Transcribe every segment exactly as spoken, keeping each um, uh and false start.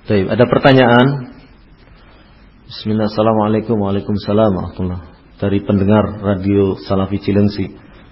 Baik, ada pertanyaan? Bismillah, assalamualaikum waalaikumsalam warahmatullahi dari pendengar radio Salafi Cilengsi.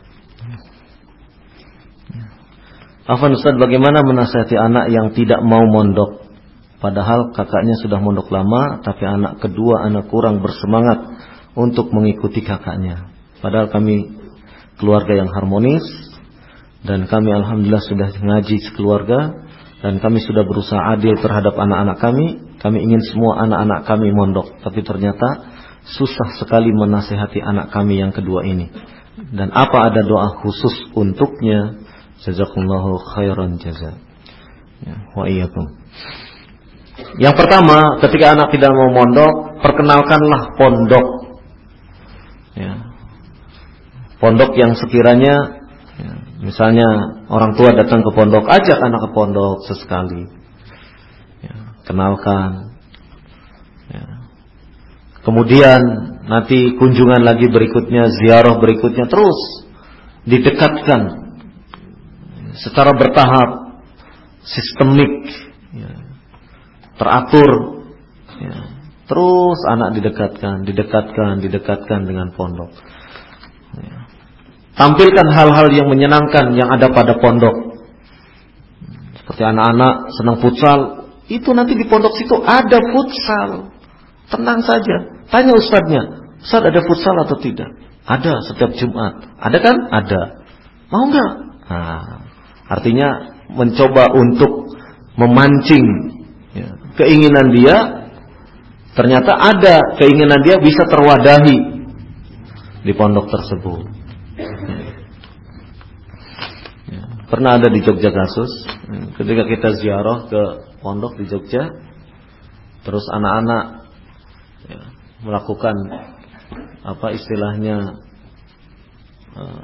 Afwan Ustaz, bagaimana menasihati anak yang tidak mau mondok? Padahal kakaknya sudah mondok lama, tapi anak kedua anak kurang bersemangat untuk mengikuti kakaknya. Padahal kami keluarga yang harmonis dan kami alhamdulillah sudah ngaji sekeluarga dan kami sudah berusaha adil terhadap anak-anak kami. Kami ingin semua anak-anak kami mondok, tapi ternyata susah sekali menasihati anak kami yang kedua ini. Dan apa ada doa khusus untuknya? Jazakumullahu khairan jaza. Ya, wa iyyakum. Yang pertama, ketika anak tidak mau mondok, perkenalkanlah pondok. Ya. Pondok yang sekiranya, ya, misalnya orang tua datang ke pondok, ajak anak ke pondok sesekali. Ya, kenalkan. Ya. Kemudian nanti kunjungan lagi berikutnya, ziarah berikutnya, terus didekatkan secara bertahap, sistemik, ya, teratur, ya. Terus anak didekatkan, didekatkan, didekatkan dengan pondok. Ya. Tampilkan hal-hal yang menyenangkan yang ada pada pondok. Seperti anak-anak senang futsal, itu nanti di pondok situ ada futsal. Tenang saja, tanya ustadznya, Ustadz ada futsal atau tidak? Ada setiap Jumat. Ada kan? Ada. Mau nggak? Nah, artinya mencoba untuk memancing, ya, keinginan dia. Ternyata ada keinginan dia bisa terwadahi di pondok tersebut. Ya. Pernah ada di Jogja kasus, ketika kita ziarah ke pondok di Jogja, terus anak-anak, ya, melakukan apa istilahnya uh,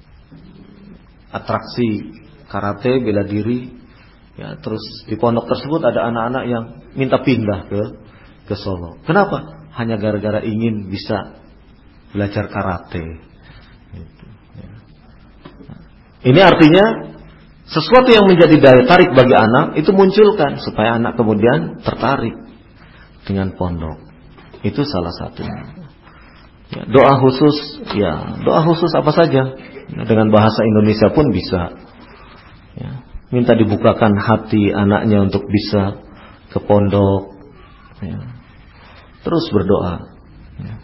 atraksi karate bela diri, ya, terus di pondok tersebut ada anak-anak yang minta pindah ke ke Solo. Kenapa? Hanya gara-gara ingin bisa belajar karate. Gitu, ya. Ini artinya sesuatu yang menjadi daya tarik bagi anak itu munculkan supaya anak kemudian tertarik dengan pondok. Itu salah satunya. Ya, doa khusus, ya doa khusus apa saja dengan bahasa Indonesia pun bisa. Ya, minta dibukakan hati anaknya untuk bisa ke pondok, ya. Terus berdoa, ya.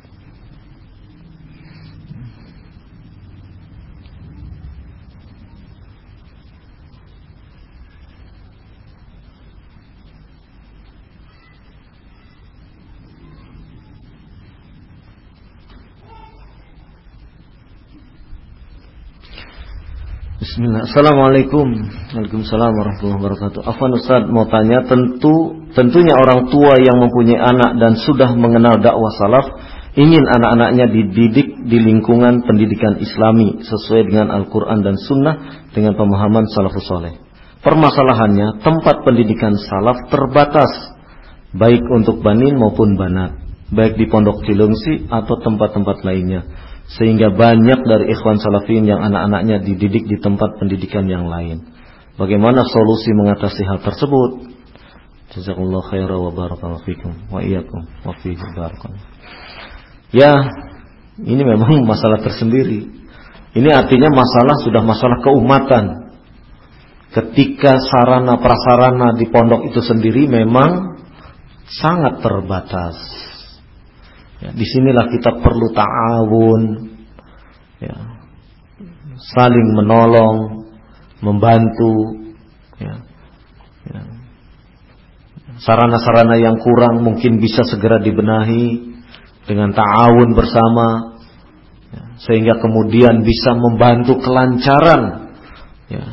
Bismillah. Assalamualaikum. Waalaikumsalam warahmatullahi wabarakatuh. Afwan Ustaz, mau tanya, tentu tentunya orang tua yang mempunyai anak dan sudah mengenal dakwah salaf ingin anak-anaknya dididik di lingkungan pendidikan Islami sesuai dengan Al-Qur'an dan Sunnah dengan pemahaman salafus saleh. Permasalahannya, tempat pendidikan salaf terbatas baik untuk banin maupun banat, baik di Pondok Cilengsi atau tempat-tempat lainnya. Sehingga banyak dari ikhwan salafin yang anak-anaknya dididik di tempat pendidikan yang lain. Bagaimana solusi mengatasi hal tersebut? Jazakallahu khairan wa barakallahu fikum wa iyyakum wa fihi barakallahu. Ya, ini memang masalah tersendiri. Ini artinya masalah sudah masalah keumatan. Ketika sarana prasarana di pondok itu sendiri memang sangat terbatas. Ya, disinilah kita perlu ta'awun, ya, saling menolong, membantu, ya, ya. Sarana-sarana yang kurang mungkin bisa segera dibenahi dengan ta'awun bersama, ya, sehingga kemudian bisa membantu kelancaran, ya,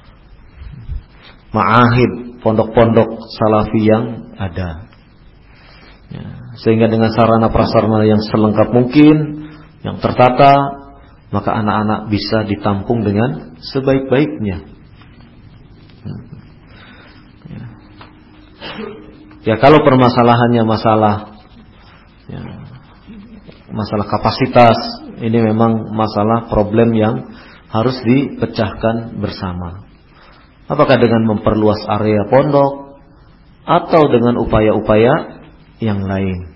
ma'ahid, pondok-pondok salafi yang ada. Ya, sehingga dengan sarana prasarana yang selengkap mungkin, yang tertata, maka anak-anak bisa ditampung dengan sebaik-baiknya. Ya, ya kalau permasalahannya masalah, ya, masalah kapasitas, ini memang masalah problem yang harus dipecahkan bersama. Apakah dengan memperluas area pondok, atau dengan upaya-upaya yang lain.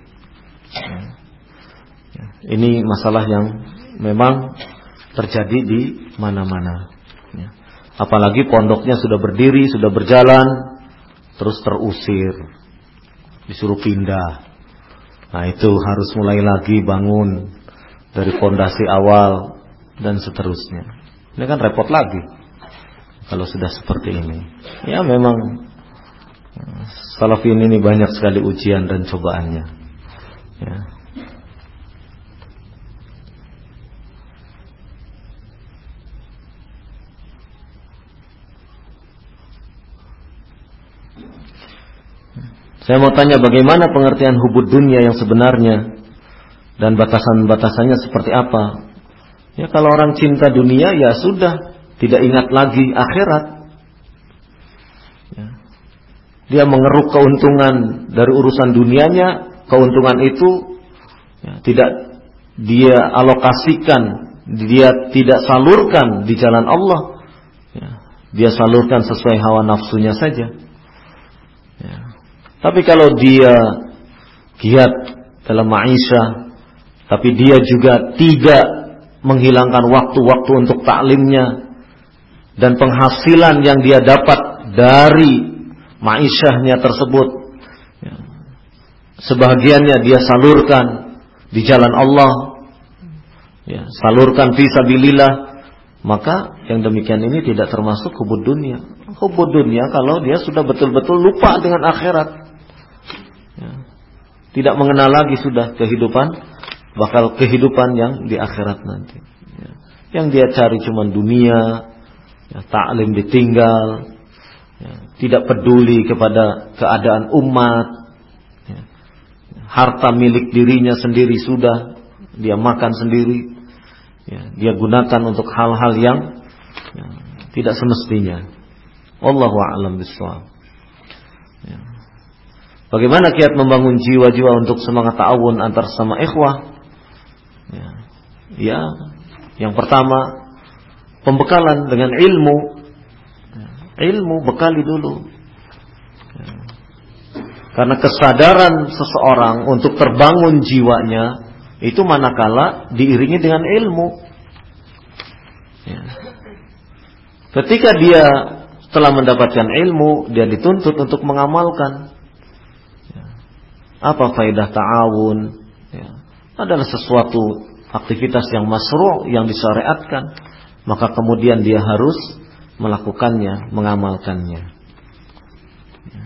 Ini masalah yang memang terjadi di mana-mana. Apalagi pondoknya sudah berdiri, sudah berjalan, terus terusir, disuruh pindah. Nah itu harus mulai lagi bangun dari fondasi awal dan seterusnya. Ini kan repot lagi kalau sudah seperti ini. Ya memang salafin ini banyak sekali ujian dan cobaannya. Ya. Saya mau tanya bagaimana pengertian hubud dunia yang sebenarnya dan batasan-batasannya seperti apa? Ya kalau orang cinta dunia ya sudah, tidak ingat lagi akhirat. Ya. Dia mengeruk keuntungan dari urusan dunianya, keuntungan itu ya, tidak dia alokasikan, dia tidak salurkan di jalan Allah. Ya. Dia salurkan sesuai hawa nafsunya saja. Ya. Tapi kalau dia giat dalam maisha, tapi dia juga tidak menghilangkan waktu-waktu untuk taklimnya, dan penghasilan yang dia dapat dari maishahnya tersebut, ya, sebahagiannya dia salurkan di jalan Allah, ya, salurkan fisabilillah, maka yang demikian ini tidak termasuk hubud dunia. Hubud dunia kalau dia sudah betul-betul lupa dengan akhirat. Tidak mengenal lagi sudah kehidupan, bakal kehidupan yang di akhirat nanti. Ya. Yang dia cari cuma dunia, ya, taklim ditinggal, ya, tidak peduli kepada keadaan umat, ya. Harta milik dirinya sendiri sudah, dia makan sendiri, ya. Dia gunakan untuk hal-hal yang ya, tidak semestinya. Wallahu a'lam bishawab. Ya. Bagaimana kiat membangun jiwa-jiwa untuk semangat ta'awun antar sama ikhwah? Ya, ya, yang pertama pembekalan dengan ilmu. Ya, ilmu bekali dulu. Ya. Karena kesadaran seseorang untuk terbangun jiwanya itu manakala diiringi dengan ilmu. Ya. Ketika dia telah mendapatkan ilmu, dia dituntut untuk mengamalkan. Apa faedah ta'awun? Ya, adalah sesuatu aktivitas yang masyru', yang disyariatkan. Maka kemudian dia harus melakukannya, mengamalkannya. Ya.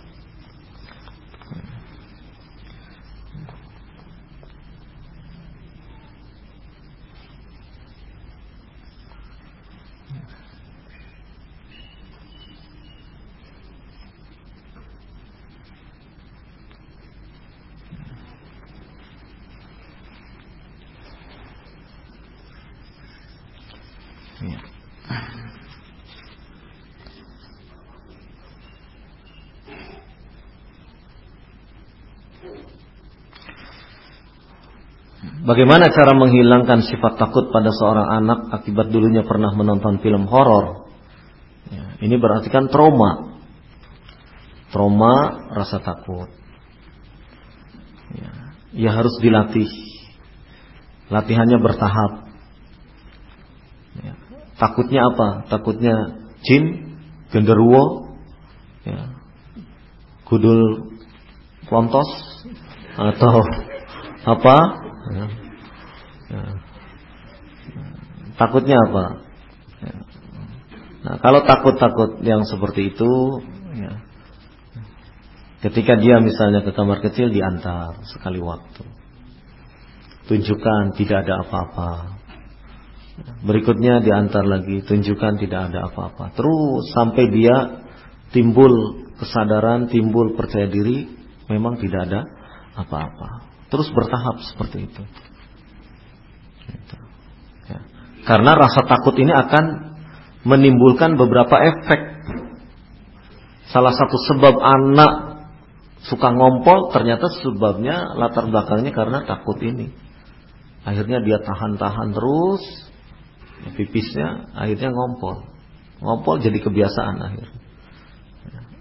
Bagaimana cara menghilangkan sifat takut pada seorang anak akibat dulunya pernah menonton film horor? Ya, ini berarti kan trauma. Trauma rasa takut. Ya, ya harus dilatih. Latihannya bertahap. Ya, takutnya apa? Takutnya jin, genderuwo, ya, gudul plontos, atau apa? Ya. Ya. Takutnya apa? Ya. Nah, kalau takut-takut yang seperti itu, ya, ketika dia misalnya ke kamar kecil diantar sekali waktu, tunjukkan tidak ada apa-apa. Berikutnya diantar lagi, tunjukkan tidak ada apa-apa. Terus sampai dia timbul kesadaran, timbul percaya diri, memang tidak ada apa-apa. Terus bertahap seperti itu. Gitu. Ya. Karena rasa takut ini akan menimbulkan beberapa efek. Salah satu sebab anak suka ngompol, ternyata sebabnya latar belakangnya karena takut ini. Akhirnya dia tahan-tahan terus, ya, pipisnya akhirnya ngompol. Ngompol jadi kebiasaan akhirnya. Ya.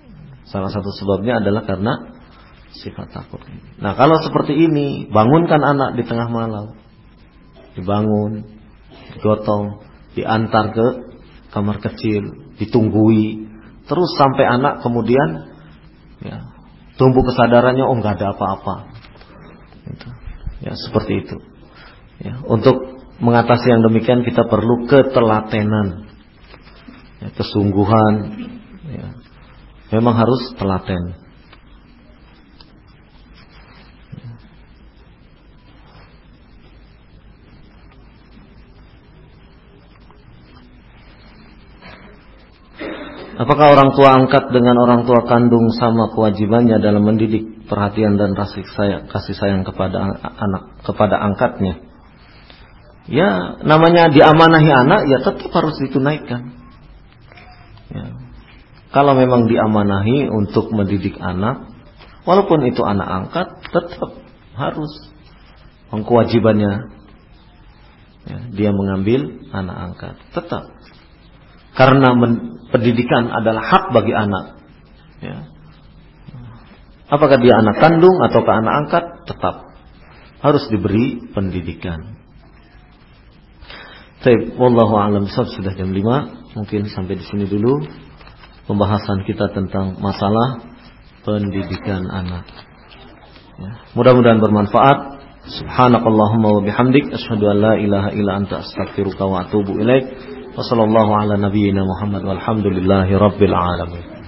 Salah satu sebabnya adalah karena sifat takut. Nah, kalau seperti ini, bangunkan anak di tengah malam. Dibangun, digotong, diantar ke kamar kecil, ditunggui, terus sampai anak kemudian ya, tumbuh kesadarannya, oh nggak ada apa-apa. Gitu. Ya, seperti itu. Ya, untuk mengatasi yang demikian kita perlu ketelatenan, ya, kesungguhan. Ya. Memang harus telaten. Apakah orang tua angkat dengan orang tua kandung sama kewajibannya dalam mendidik, perhatian dan kasih sayang, kasih sayang kepada anak, kepada angkatnya? Ya, namanya diamanahi anak, ya tetap harus ditunaikan. Ya. Kalau memang diamanahi untuk mendidik anak, walaupun itu anak angkat, tetap harus kewajibannya. Ya, dia mengambil anak angkat, tetap. Karena men- pendidikan adalah hak bagi anak. Ya. Apakah dia anak kandung atau ke anak angkat, tetap harus diberi pendidikan. Baik, wallahu a'lam bishawab. Sudah jam lima, mungkin sampai di sini dulu pembahasan kita tentang masalah pendidikan anak. Ya. Mudah-mudahan bermanfaat. Subhanakallahumma wa bihamdik, asyhadu an la ilaha illa anta, astaghfiruka wa atubu ilaik. Wa sallallahu ala nabiyyina Muhammad walhamdulillahi rabbil alamin.